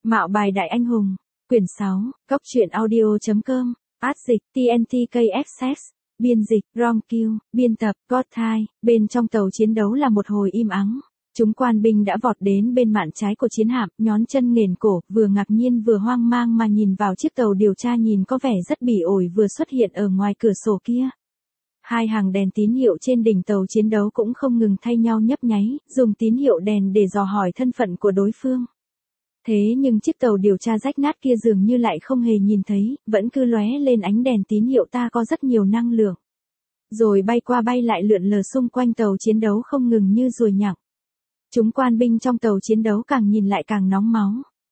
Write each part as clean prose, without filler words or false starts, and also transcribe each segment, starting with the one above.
Mạo bài đại anh hùng. Quyển 6, Cốc truyện audio.com, Át dịch, TNTKFX, biên dịch, Rom Q, biên tập, Godthai, bên trong tàu chiến đấu là một hồi im ắng. Chúng quan binh đã vọt đến bên mạn trái của chiến hạm, nhón chân nghển cổ, vừa ngạc nhiên vừa hoang mang mà nhìn vào chiếc tàu điều tra nhìn có vẻ rất bỉ ổi vừa xuất hiện ở ngoài cửa sổ kia. Hai hàng đèn tín hiệu trên đỉnh tàu chiến đấu cũng không ngừng thay nhau nhấp nháy, dùng tín hiệu đèn để dò hỏi thân phận của đối phương. Thế nhưng chiếc tàu điều tra rách nát kia dường như lại không hề nhìn thấy, vẫn cứ lóe lên ánh đèn tín hiệu ta có rất nhiều năng lượng. Rồi bay qua bay lại lượn lờ xung quanh tàu chiến đấu không ngừng như ruồi nhặng. Chúng quan binh trong tàu chiến đấu càng nhìn lại càng nóng máu.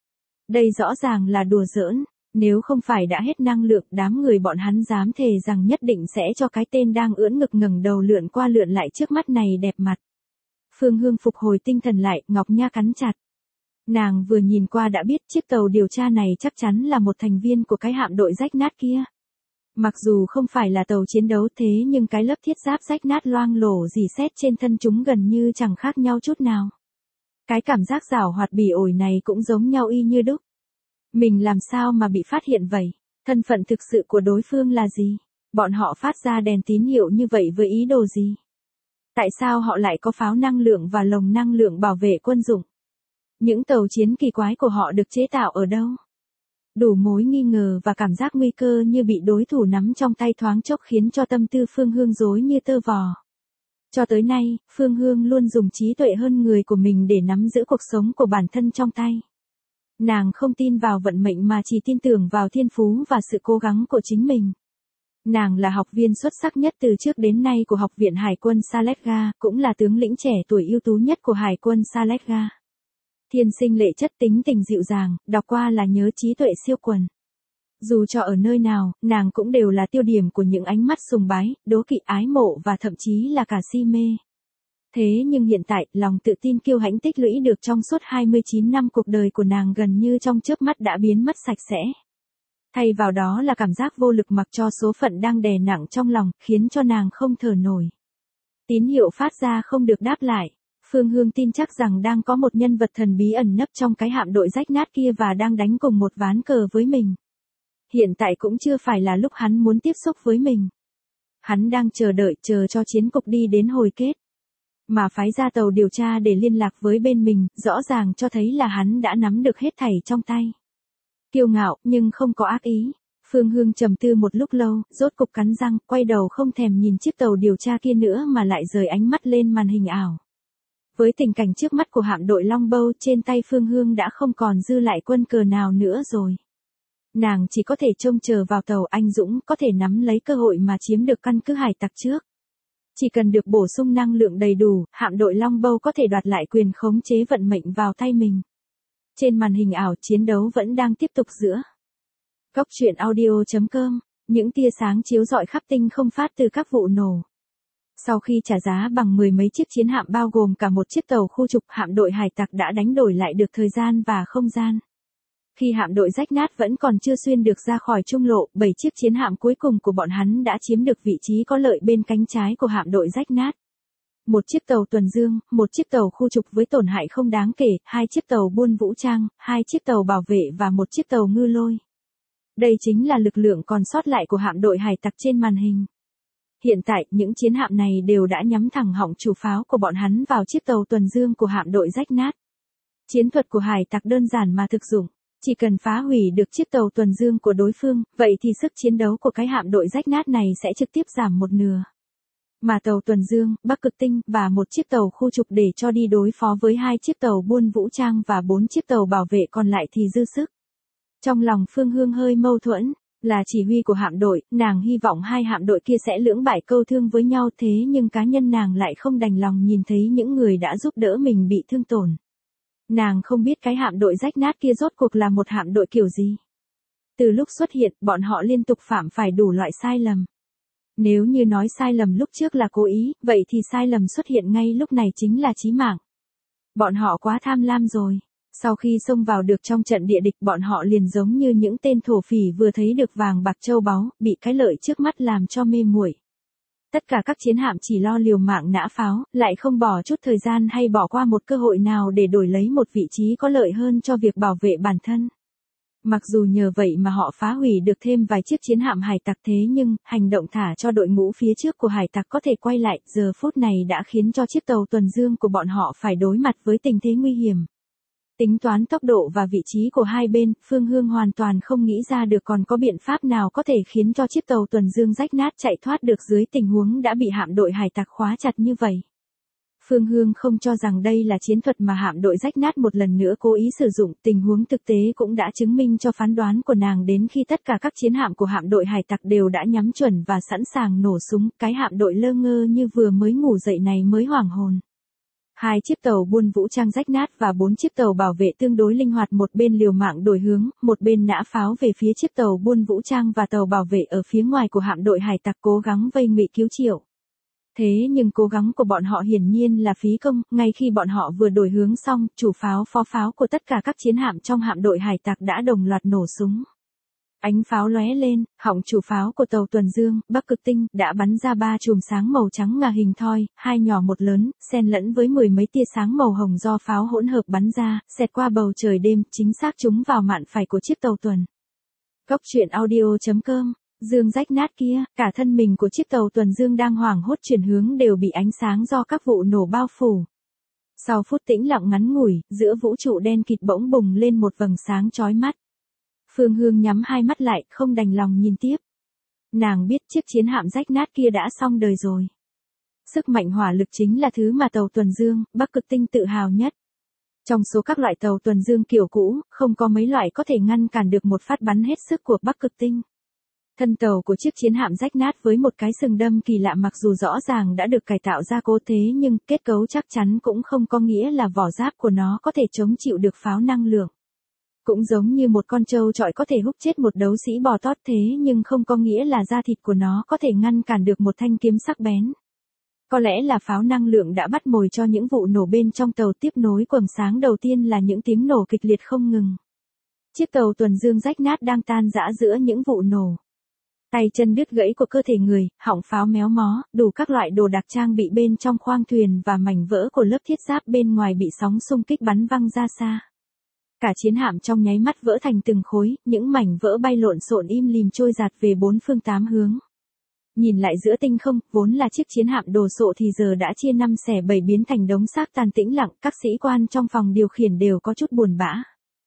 Đây rõ ràng là đùa giỡn, nếu không phải đã hết năng lượng đám người bọn hắn dám thề rằng nhất định sẽ cho cái tên đang ưỡn ngực ngẩng đầu lượn qua lượn lại trước mắt này đẹp mặt. Phương Hương phục hồi tinh thần lại, Ngọc Nha cắn chặt. Nàng vừa nhìn qua đã biết chiếc tàu điều tra này chắc chắn là một thành viên của cái hạm đội rách nát kia. Mặc dù không phải là tàu chiến đấu thế nhưng cái lớp thiết giáp rách nát loang lổ rỉ sét trên thân chúng gần như chẳng khác nhau chút nào. Cái cảm giác giảo hoạt bỉ ổi này cũng giống nhau y như đúc. Mình làm sao mà bị phát hiện vậy? Thân phận thực sự của đối phương là gì? Bọn họ phát ra đèn tín hiệu như vậy với ý đồ gì? Tại sao họ lại có pháo năng lượng và lồng năng lượng bảo vệ quân dụng? Những tàu chiến kỳ quái của họ được chế tạo ở đâu? Đủ mối nghi ngờ và cảm giác nguy cơ như bị đối thủ nắm trong tay thoáng chốc khiến cho tâm tư Phương Hương rối như tơ vò. Cho tới nay, Phương Hương luôn dùng trí tuệ hơn người của mình để nắm giữ cuộc sống của bản thân trong tay. Nàng không tin vào vận mệnh mà chỉ tin tưởng vào thiên phú và sự cố gắng của chính mình. Nàng là học viên xuất sắc nhất từ trước đến nay của Học viện Hải quân Saletga, cũng là tướng lĩnh trẻ tuổi ưu tú nhất của Hải quân Saletga. Thiên sinh lệ chất tính tình dịu dàng, đọc qua là nhớ trí tuệ siêu quần. Dù cho ở nơi nào, nàng cũng đều là tiêu điểm của những ánh mắt sùng bái, đố kỵ ái mộ và thậm chí là cả si mê. Thế nhưng hiện tại, lòng tự tin kiêu hãnh tích lũy được trong suốt 29 năm cuộc đời của nàng gần như trong chớp mắt đã biến mất sạch sẽ. Thay vào đó là cảm giác vô lực mặc cho số phận đang đè nặng trong lòng, khiến cho nàng không thở nổi. Tín hiệu phát ra không được đáp lại. Phương Hương tin chắc rằng đang có một nhân vật thần bí ẩn nấp trong cái hạm đội rách nát kia và đang đánh cùng một ván cờ với mình. Hiện tại cũng chưa phải là lúc hắn muốn tiếp xúc với mình. Hắn đang chờ cho chiến cục đi đến hồi kết. Mà phái ra tàu điều tra để liên lạc với bên mình, rõ ràng cho thấy là hắn đã nắm được hết thảy trong tay. Kiêu ngạo, nhưng không có ác ý. Phương Hương trầm tư một lúc lâu, rốt cục cắn răng, quay đầu không thèm nhìn chiếc tàu điều tra kia nữa mà lại rời ánh mắt lên màn hình ảo. Với tình cảnh trước mắt của hạm đội Longbow trên tay Phương Hương đã không còn dư lại quân cờ nào nữa rồi. Nàng chỉ có thể trông chờ vào tàu anh dũng có thể nắm lấy cơ hội mà chiếm được căn cứ hải tặc trước. Chỉ cần được bổ sung năng lượng đầy đủ, hạm đội Longbow có thể đoạt lại quyền khống chế vận mệnh vào tay mình. Trên màn hình ảo chiến đấu vẫn đang tiếp tục giữa. Cốc truyện audio.com, những tia sáng chiếu rọi khắp tinh không phát từ các vụ nổ. Sau khi trả giá bằng 10 mấy chiếc chiến hạm bao gồm cả một chiếc tàu khu trục, hạm đội hải tặc đã đánh đổi lại được thời gian và không gian. Khi hạm đội rách nát vẫn còn chưa xuyên được ra khỏi trung lộ, 7 chiếc chiến hạm cuối cùng của bọn hắn đã chiếm được vị trí có lợi bên cánh trái của hạm đội rách nát. Một chiếc tàu tuần dương, một chiếc tàu khu trục với tổn hại không đáng kể, 2 chiếc tàu buôn vũ trang, 2 chiếc tàu bảo vệ và một chiếc tàu ngư lôi. Đây chính là lực lượng còn sót lại của hạm đội hải tặc trên màn hình. Hiện tại, những chiến hạm này đều đã nhắm thẳng họng chủ pháo của bọn hắn vào chiếc tàu tuần dương của hạm đội rách nát. Chiến thuật của hải tặc đơn giản mà thực dụng, chỉ cần phá hủy được chiếc tàu tuần dương của đối phương, vậy thì sức chiến đấu của cái hạm đội rách nát này sẽ trực tiếp giảm một nửa. Mà tàu tuần dương, Bắc Cực Tinh và một chiếc tàu khu trục để cho đi đối phó với 2 chiếc tàu buôn vũ trang và 4 chiếc tàu bảo vệ còn lại thì dư sức. Trong lòng Phương Hương hơi mâu thuẫn. Là chỉ huy của hạm đội, nàng hy vọng hai hạm đội kia sẽ lưỡng bại câu thương với nhau thế nhưng cá nhân nàng lại không đành lòng nhìn thấy những người đã giúp đỡ mình bị thương tổn. Nàng không biết cái hạm đội rách nát kia rốt cuộc là một hạm đội kiểu gì. Từ lúc xuất hiện, bọn họ liên tục phạm phải đủ loại sai lầm. Nếu như nói sai lầm lúc trước là cố ý, vậy thì sai lầm xuất hiện ngay lúc này chính là chí mạng. Bọn họ quá tham lam rồi. Sau khi xông vào được trong trận địa địch bọn họ liền giống như những tên thổ phỉ vừa thấy được vàng bạc châu báu, bị cái lợi trước mắt làm cho mê muội. Tất cả các chiến hạm chỉ lo liều mạng nã pháo, lại không bỏ chút thời gian hay bỏ qua một cơ hội nào để đổi lấy một vị trí có lợi hơn cho việc bảo vệ bản thân. Mặc dù nhờ vậy mà họ phá hủy được thêm vài chiếc chiến hạm hải tặc, thế nhưng, hành động thả cho đội ngũ phía trước của hải tặc có thể quay lại, giờ phút này đã khiến cho chiếc tàu tuần dương của bọn họ phải đối mặt với tình thế nguy hiểm. Tính toán tốc độ và vị trí của hai bên, Phương Hương hoàn toàn không nghĩ ra được còn có biện pháp nào có thể khiến cho chiếc tàu tuần dương rách nát chạy thoát được dưới tình huống đã bị hạm đội hải tặc khóa chặt như vậy. Phương Hương không cho rằng đây là chiến thuật mà hạm đội rách nát một lần nữa cố ý sử dụng, tình huống thực tế cũng đã chứng minh cho phán đoán của nàng đến khi tất cả các chiến hạm của hạm đội hải tặc đều đã nhắm chuẩn và sẵn sàng nổ súng, cái hạm đội lơ ngơ như vừa mới ngủ dậy này mới hoảng hồn. 2 chiếc tàu buôn vũ trang rách nát và 4 chiếc tàu bảo vệ tương đối linh hoạt, một bên liều mạng đổi hướng, một bên nã pháo về phía chiếc tàu buôn vũ trang và tàu bảo vệ ở phía ngoài của hạm đội hải tặc cố gắng vây ngụy cứu Triệu. Thế nhưng cố gắng của bọn họ hiển nhiên là phí công, ngay khi bọn họ vừa đổi hướng xong, chủ pháo phó pháo của tất cả các chiến hạm trong hạm đội hải tặc đã đồng loạt nổ súng. Ánh pháo lóe lên, họng chủ pháo của tàu tuần dương, Bắc Cực Tinh, đã bắn ra 3 chùm sáng màu trắng ngà hình thoi, 2 nhỏ một lớn, xen lẫn với 10 mấy tia sáng màu hồng do pháo hỗn hợp bắn ra, xẹt qua bầu trời đêm, chính xác trúng vào mạn phải của chiếc tàu tuần. Góc truyện audio.com. Dương rách nát kia, cả thân mình của chiếc tàu tuần dương đang hoảng hốt chuyển hướng đều bị ánh sáng do các vụ nổ bao phủ. Sau phút tĩnh lặng ngắn ngủi, giữa vũ trụ đen kịt bỗng bùng lên một vầng sáng chói mắt. Phương Hương nhắm hai mắt lại, không đành lòng nhìn tiếp. Nàng biết chiếc chiến hạm rách nát kia đã xong đời rồi. Sức mạnh hỏa lực chính là thứ mà tàu tuần dương, Bắc Cực Tinh tự hào nhất. Trong số các loại tàu tuần dương kiểu cũ, không có mấy loại có thể ngăn cản được một phát bắn hết sức của Bắc Cực Tinh. Thân tàu của chiếc chiến hạm rách nát với một cái sừng đâm kỳ lạ mặc dù rõ ràng đã được cải tạo ra cố thế nhưng kết cấu chắc chắn cũng không có nghĩa là vỏ giáp của nó có thể chống chịu được pháo năng lượng. Cũng giống như một con trâu trọi có thể húc chết một đấu sĩ bò tót thế nhưng không có nghĩa là da thịt của nó có thể ngăn cản được một thanh kiếm sắc bén. Có lẽ là pháo năng lượng đã bắt mồi cho những vụ nổ bên trong tàu, tiếp nối quầng sáng đầu tiên là những tiếng nổ kịch liệt không ngừng. Chiếc tàu tuần dương rách nát đang tan rã giữa những vụ nổ. Tay chân đứt gãy của cơ thể người, họng pháo méo mó, đủ các loại đồ đạc trang bị bên trong khoang thuyền và mảnh vỡ của lớp thiết giáp bên ngoài bị sóng xung kích bắn văng ra xa. Cả chiến hạm trong nháy mắt vỡ thành từng khối, những mảnh vỡ bay lộn xộn im lìm trôi dạt về 4 phương 8 hướng. Nhìn lại giữa tinh không, vốn là chiếc chiến hạm đồ sộ thì giờ đã chia 5 xẻ 7 biến thành đống xác tàn tĩnh lặng, các sĩ quan trong phòng điều khiển đều có chút buồn bã.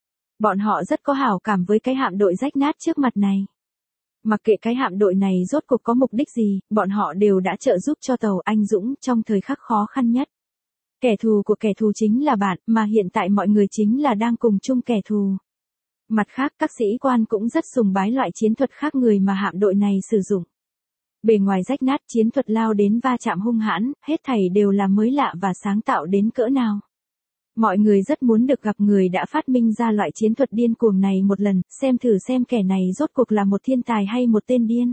Bọn họ rất có hảo cảm với cái hạm đội rách nát trước mặt này. Mặc kệ cái hạm đội này rốt cuộc có mục đích gì, bọn họ đều đã trợ giúp cho tàu anh dũng trong thời khắc khó khăn nhất. Kẻ thù của kẻ thù chính là bạn, mà hiện tại mọi người chính là đang cùng chung kẻ thù. Mặt khác, các sĩ quan cũng rất sùng bái loại chiến thuật khác người mà hạm đội này sử dụng. Bề ngoài rách nát, chiến thuật lao đến va chạm hung hãn, hết thảy đều là mới lạ và sáng tạo đến cỡ nào. Mọi người rất muốn được gặp người đã phát minh ra loại chiến thuật điên cuồng này một lần, xem thử xem kẻ này rốt cuộc là một thiên tài hay một tên điên.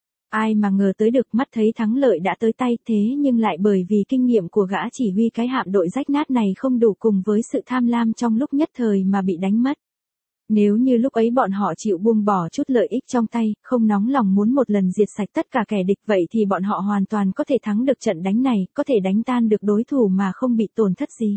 Ai mà ngờ tới được, mắt thấy thắng lợi đã tới tay, thế nhưng lại bởi vì kinh nghiệm của gã chỉ huy cái hạm đội rách nát này không đủ cùng với sự tham lam trong lúc nhất thời mà bị đánh mất. Nếu như lúc ấy bọn họ chịu buông bỏ chút lợi ích trong tay, không nóng lòng muốn một lần diệt sạch tất cả kẻ địch, vậy thì bọn họ hoàn toàn có thể thắng được trận đánh này, có thể đánh tan được đối thủ mà không bị tổn thất gì.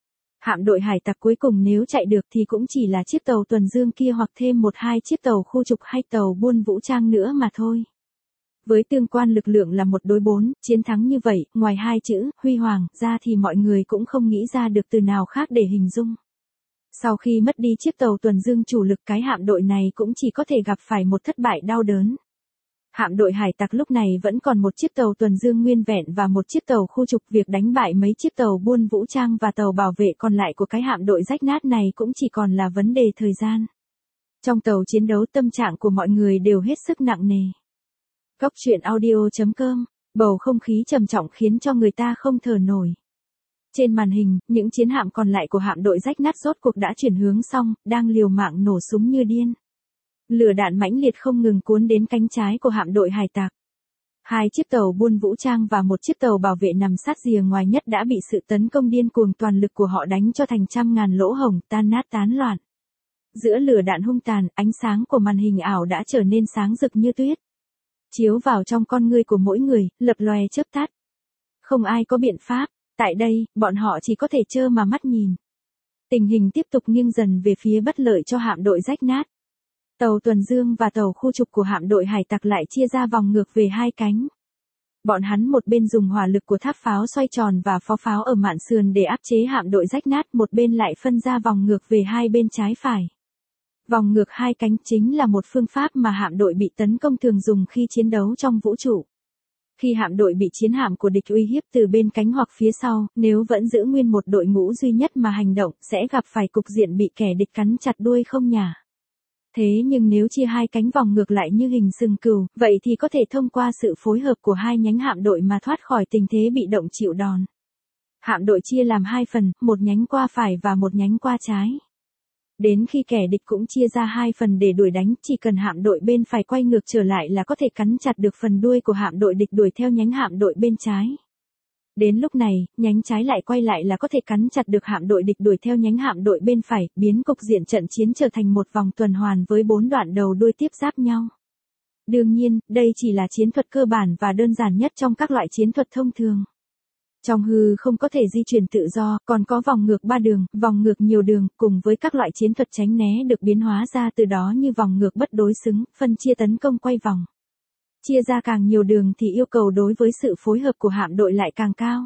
Hạm đội hải tặc cuối cùng nếu chạy được thì cũng chỉ là chiếc tàu tuần dương kia hoặc thêm 1-2 chiếc tàu khu trục hay tàu buôn vũ trang nữa mà thôi. Với tương quan lực lượng là 1 đối 4, chiến thắng như vậy, ngoài 2 chữ, huy hoàng, ra thì mọi người cũng không nghĩ ra được từ nào khác để hình dung. Sau khi mất đi chiếc tàu tuần dương chủ lực, cái hạm đội này cũng chỉ có thể gặp phải một thất bại đau đớn. Hạm đội hải tặc lúc này vẫn còn 1 chiếc tàu tuần dương nguyên vẹn và 1 chiếc tàu khu trục, việc đánh bại mấy chiếc tàu buôn vũ trang và tàu bảo vệ còn lại của cái hạm đội rách nát này cũng chỉ còn là vấn đề thời gian. Trong tàu chiến đấu, tâm trạng của mọi người đều hết sức nặng nề. Góc truyện audio.com, bầu không khí trầm trọng khiến cho người ta không thở nổi. Trên màn hình, những chiến hạm còn lại của hạm đội rách nát rốt cuộc đã chuyển hướng xong, đang liều mạng nổ súng như điên. Lửa đạn mãnh liệt không ngừng cuốn đến cánh trái của hạm đội hải tặc. 2 chiếc tàu buôn vũ trang và 1 chiếc tàu bảo vệ nằm sát rìa ngoài nhất đã bị sự tấn công điên cuồng toàn lực của họ đánh cho thành trăm ngàn lỗ hổng, tan nát tán loạn. Giữa lửa đạn hung tàn, ánh sáng của màn hình ảo đã trở nên sáng rực như tuyết. chiếu vào trong con ngươi của mỗi người, lập lòe chớp tắt. Không ai có biện pháp, tại đây, bọn họ chỉ có thể trơ mà mắt nhìn. Tình hình tiếp tục nghiêng dần về phía bất lợi cho hạm đội rách nát. Tàu tuần dương và tàu khu trục của hạm đội hải tặc lại chia ra vòng ngược về hai cánh. Bọn hắn một bên dùng hỏa lực của tháp pháo xoay tròn và pháo pháo ở mạn sườn để áp chế hạm đội rách nát, một bên lại phân ra vòng ngược về hai bên trái phải. Vòng ngược hai cánh chính là một phương pháp mà hạm đội bị tấn công thường dùng khi chiến đấu trong vũ trụ. Khi hạm đội bị chiến hạm của địch uy hiếp từ bên cánh hoặc phía sau, nếu vẫn giữ nguyên một đội ngũ duy nhất mà hành động, sẽ gặp phải cục diện bị kẻ địch cắn chặt đuôi không nhả. Thế nhưng nếu chia hai cánh vòng ngược lại như hình sừng cừu, vậy thì có thể thông qua sự phối hợp của hai nhánh hạm đội mà thoát khỏi tình thế bị động chịu đòn. Hạm đội chia làm hai phần, một nhánh qua phải và một nhánh qua trái. Đến khi kẻ địch cũng chia ra hai phần để đuổi đánh, chỉ cần hạm đội bên phải quay ngược trở lại là có thể cắn chặt được phần đuôi của hạm đội địch đuổi theo nhánh hạm đội bên trái. Đến lúc này, nhánh trái lại quay lại là có thể cắn chặt được hạm đội địch đuổi theo nhánh hạm đội bên phải, biến cục diện trận chiến trở thành một vòng tuần hoàn với 4 đoạn đầu đuôi tiếp giáp nhau. Đương nhiên, đây chỉ là chiến thuật cơ bản và đơn giản nhất trong các loại chiến thuật thông thường. Trong hư không có thể di chuyển tự do, còn có vòng ngược 3 đường, vòng ngược nhiều đường, cùng với các loại chiến thuật tránh né được biến hóa ra từ đó như vòng ngược bất đối xứng, phân chia tấn công quay vòng. Chia ra càng nhiều đường thì yêu cầu đối với sự phối hợp của hạm đội lại càng cao.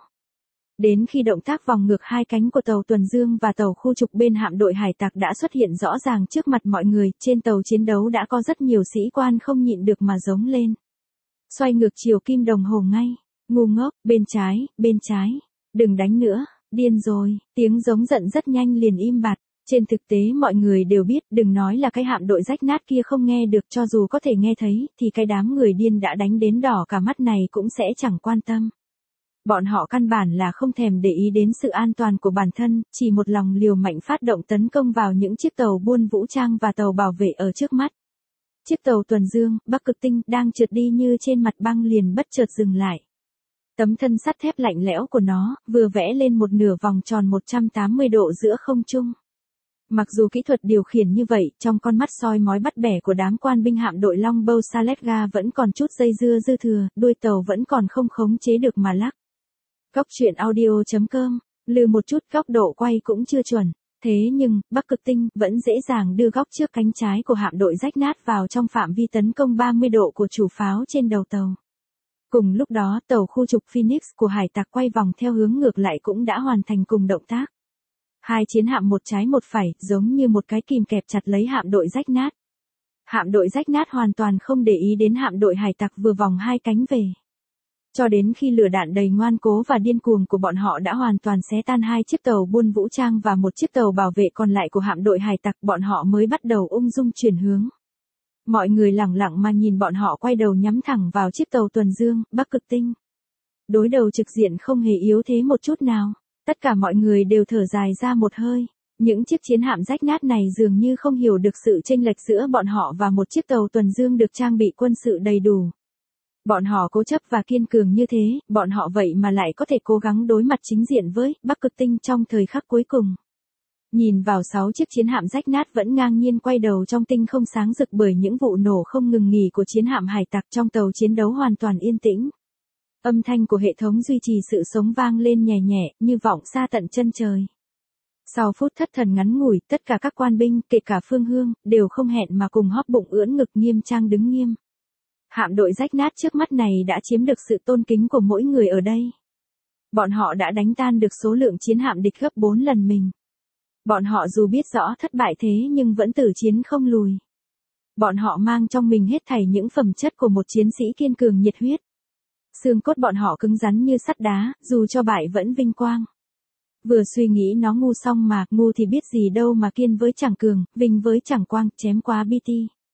Đến khi động tác vòng ngược hai cánh của tàu tuần dương và tàu khu trục bên hạm đội hải tặc đã xuất hiện rõ ràng trước mặt mọi người, trên tàu chiến đấu đã có rất nhiều sĩ quan không nhịn được mà giống lên. Xoay ngược chiều kim đồng hồ ngay. Ngu ngốc, bên trái, đừng đánh nữa, điên rồi, tiếng giống giận rất nhanh liền im bặt. Trên thực tế mọi người đều biết, đừng nói là cái hạm đội rách nát kia không nghe được, cho dù có thể nghe thấy, thì cái đám người điên đã đánh đến đỏ cả mắt này cũng sẽ chẳng quan tâm. Bọn họ căn bản là không thèm để ý đến sự an toàn của bản thân, chỉ một lòng liều mạnh phát động tấn công vào những chiếc tàu buôn vũ trang và tàu bảo vệ ở trước mắt. Chiếc tàu tuần dương, Bắc Cực Tinh, đang trượt đi như trên mặt băng liền bất chợt dừng lại. Tấm thân sắt thép lạnh lẽo của nó, vừa vẽ lên một nửa vòng tròn 180 độ giữa không trung. Mặc dù kỹ thuật điều khiển như vậy, trong con mắt soi mói bắt bẻ của đám quan binh hạm đội Longbow Saletga vẫn còn chút dây dưa dư thừa, đuôi tàu vẫn còn không khống chế được mà lắc. Góc truyện audio.com, lừ một chút góc độ quay cũng chưa chuẩn. Thế nhưng, Bắc Cực Tinh vẫn dễ dàng đưa góc trước cánh trái của hạm đội rách nát vào trong phạm vi tấn công 30 độ của chủ pháo trên đầu tàu. Cùng lúc đó, tàu khu trục Phoenix của hải tặc quay vòng theo hướng ngược lại cũng đã hoàn thành cùng động tác. Hai chiến hạm một trái một phải, giống như một cái kìm kẹp chặt lấy hạm đội rách nát. Hạm đội rách nát hoàn toàn không để ý đến hạm đội hải tặc vừa vòng hai cánh về. Cho đến khi lửa đạn đầy ngoan cố và điên cuồng của bọn họ đã hoàn toàn xé tan hai chiếc tàu buôn vũ trang và một chiếc tàu bảo vệ còn lại của hạm đội hải tặc, bọn họ mới bắt đầu ung dung chuyển hướng. Mọi người lẳng lặng mà nhìn bọn họ quay đầu nhắm thẳng vào chiếc tàu tuần dương, Bắc Cực Tinh. Đối đầu trực diện không hề yếu thế một chút nào. Tất cả mọi người đều thở dài ra một hơi. Những chiếc chiến hạm rách nát này dường như không hiểu được sự chênh lệch giữa bọn họ và một chiếc tàu tuần dương được trang bị quân sự đầy đủ. Bọn họ cố chấp và kiên cường như thế, bọn họ vậy mà lại có thể cố gắng đối mặt chính diện với Bắc Cực Tinh trong thời khắc cuối cùng. Nhìn vào 6 chiếc chiến hạm rách nát vẫn ngang nhiên quay đầu trong tinh không sáng rực bởi những vụ nổ không ngừng nghỉ của chiến hạm hải tặc, trong tàu chiến đấu hoàn toàn yên tĩnh. Âm thanh của hệ thống duy trì sự sống vang lên nhẹ nhẹ, như vọng xa tận chân trời. Sau phút thất thần ngắn ngủi, tất cả các quan binh, kể cả Phương Hương, đều không hẹn mà cùng hóp bụng ưỡn ngực nghiêm trang đứng nghiêm. Hạm đội rách nát trước mắt này đã chiếm được sự tôn kính của mỗi người ở đây. Bọn họ đã đánh tan được số lượng chiến hạm địch gấp 4 lần mình. Bọn họ dù biết rõ thất bại thế nhưng vẫn tử chiến không lùi. Bọn họ mang trong mình hết thảy những phẩm chất của một chiến sĩ kiên cường nhiệt huyết. Xương cốt bọn họ cứng rắn như sắt đá, dù cho bại vẫn vinh quang. Vừa suy nghĩ nó ngu xong mà, ngu thì biết gì đâu mà kiên với chẳng cường, vinh với chẳng quang, chém quá BT.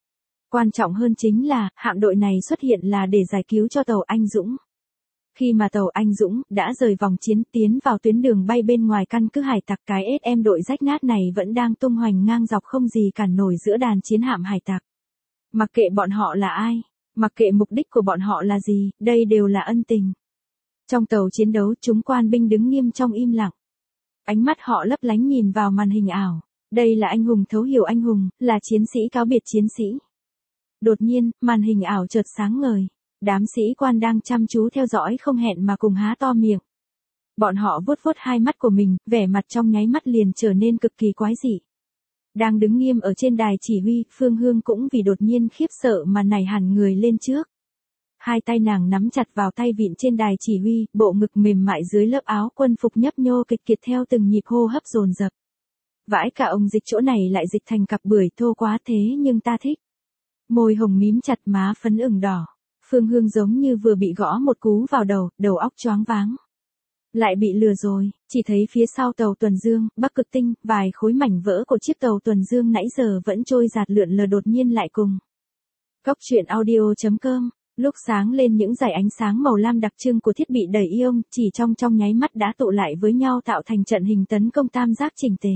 Quan trọng hơn chính là, hạm đội này xuất hiện là để giải cứu cho tàu Anh Dũng. Khi mà tàu Anh Dũng đã rời vòng chiến tiến vào tuyến đường bay bên ngoài căn cứ hải tặc, cái SM đội rách nát này vẫn đang tung hoành ngang dọc không gì cản nổi giữa đàn chiến hạm hải tặc. Mặc kệ bọn họ là ai, mặc kệ mục đích của bọn họ là gì, đây đều là ân tình. Trong tàu chiến đấu, chúng quan binh đứng nghiêm trong im lặng. Ánh mắt họ lấp lánh nhìn vào màn hình ảo. Đây là anh hùng thấu hiểu anh hùng, là chiến sĩ cáo biệt chiến sĩ. Đột nhiên, màn hình ảo chợt sáng ngời. Đám sĩ quan đang chăm chú theo dõi không hẹn mà cùng há to miệng. Bọn họ vuốt vuốt hai mắt của mình, vẻ mặt trong nháy mắt liền trở nên cực kỳ quái dị. Đang đứng nghiêm ở trên đài chỉ huy, Phương Hương cũng vì đột nhiên khiếp sợ mà nảy hẳn người lên trước. Hai tay nàng nắm chặt vào tay vịn trên đài chỉ huy, bộ ngực mềm mại dưới lớp áo quân phục nhấp nhô kịch kiệt theo từng nhịp hô hấp dồn dập. Vãi cả ông dịch chỗ này lại dịch thành cặp bưởi thô quá thế nhưng ta thích. Môi hồng mím chặt, má phấn ửng đỏ. Phương Hương giống như vừa bị gõ một cú vào đầu, đầu óc choáng váng. Lại bị lừa rồi, chỉ thấy phía sau tàu tuần dương, Bắc Cực Tinh, vài khối mảnh vỡ của chiếc tàu tuần dương nãy giờ vẫn trôi dạt lượn lờ đột nhiên lại cùng. Góc truyện audio.com, lúc sáng lên những dải ánh sáng màu lam đặc trưng của thiết bị đẩy ion, chỉ trong nháy mắt đã tụ lại với nhau tạo thành trận hình tấn công tam giác chỉnh tề.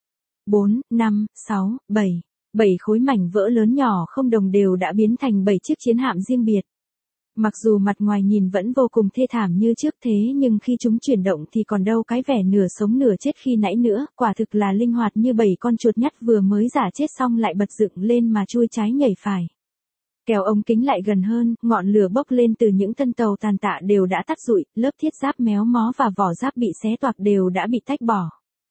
4, 5, 6, 7. 7 khối mảnh vỡ lớn nhỏ không đồng đều đã biến thành 7 chiếc chiến hạm riêng biệt. Mặc dù mặt ngoài nhìn vẫn vô cùng thê thảm như trước thế nhưng khi chúng chuyển động thì còn đâu cái vẻ nửa sống nửa chết khi nãy nữa, quả thực là linh hoạt như 7 con chuột nhắt vừa mới giả chết xong lại bật dựng lên mà chui trái nhảy phải. Kéo ống kính lại gần hơn, ngọn lửa bốc lên từ những thân tàu tàn tạ đều đã tắt rụi, lớp thiết giáp méo mó và vỏ giáp bị xé toạc đều đã bị tách bỏ.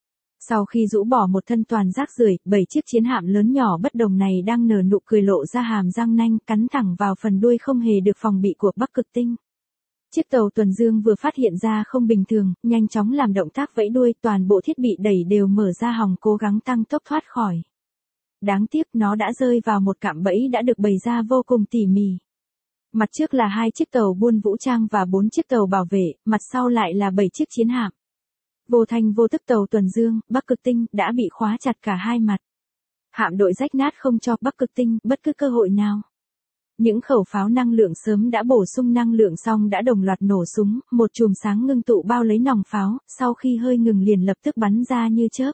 Sau khi rũ bỏ một thân toàn rác rưởi, 7 chiếc chiến hạm lớn nhỏ bất đồng này đang nở nụ cười lộ ra hàm răng nanh cắn thẳng vào phần đuôi không hề được phòng bị của Bắc Cực Tinh. Chiếc tàu tuần dương vừa phát hiện ra không bình thường, nhanh chóng làm động tác vẫy đuôi, toàn bộ thiết bị đẩy đều mở ra hòng cố gắng tăng tốc thoát khỏi. Đáng tiếc nó đã rơi vào một cạm bẫy đã được bày ra vô cùng tỉ mỉ. Mặt trước là 2 chiếc tàu buôn vũ trang và 4 chiếc tàu bảo vệ, mặt sau lại là 7 chiếc chiến hạm. Vô thanh vô tức tàu tuần dương, Bắc Cực Tinh đã bị khóa chặt cả hai mặt. Hạm đội rách nát không cho Bắc Cực Tinh bất cứ cơ hội nào. Những khẩu pháo năng lượng sớm đã bổ sung năng lượng xong đã đồng loạt nổ súng, một chùm sáng ngưng tụ bao lấy nòng pháo, sau khi hơi ngừng liền lập tức bắn ra như chớp.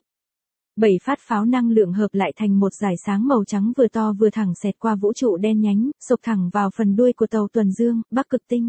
7 phát pháo năng lượng hợp lại thành một dải sáng màu trắng vừa to vừa thẳng xẹt qua vũ trụ đen nhánh, xộc thẳng vào phần đuôi của tàu tuần dương, Bắc Cực Tinh.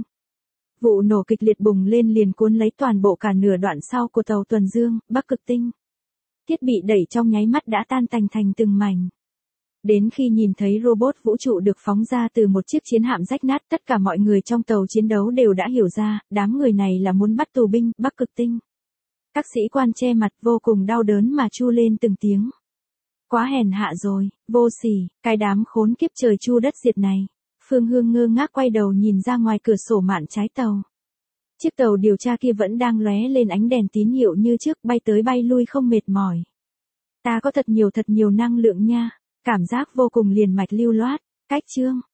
Vụ nổ kịch liệt bùng lên liền cuốn lấy toàn bộ cả nửa đoạn sau của tàu tuần dương, Bắc Cực Tinh. Thiết bị đẩy trong nháy mắt đã tan tành thành từng mảnh. Đến khi nhìn thấy robot vũ trụ được phóng ra từ một chiếc chiến hạm rách nát, tất cả mọi người trong tàu chiến đấu đều đã hiểu ra, đám người này là muốn bắt tù binh, Bắc Cực Tinh. Các sĩ quan che mặt vô cùng đau đớn mà chu lên từng tiếng. Quá hèn hạ rồi, vô sỉ, cái đám khốn kiếp trời chu đất diệt này. Phương Hương ngơ ngác quay đầu nhìn ra ngoài cửa sổ mạn trái tàu. Chiếc tàu điều tra kia vẫn đang lóe lên ánh đèn tín hiệu như trước, bay tới bay lui không mệt mỏi. Ta có thật nhiều năng lượng nha, cảm giác vô cùng liền mạch lưu loát. Cách chương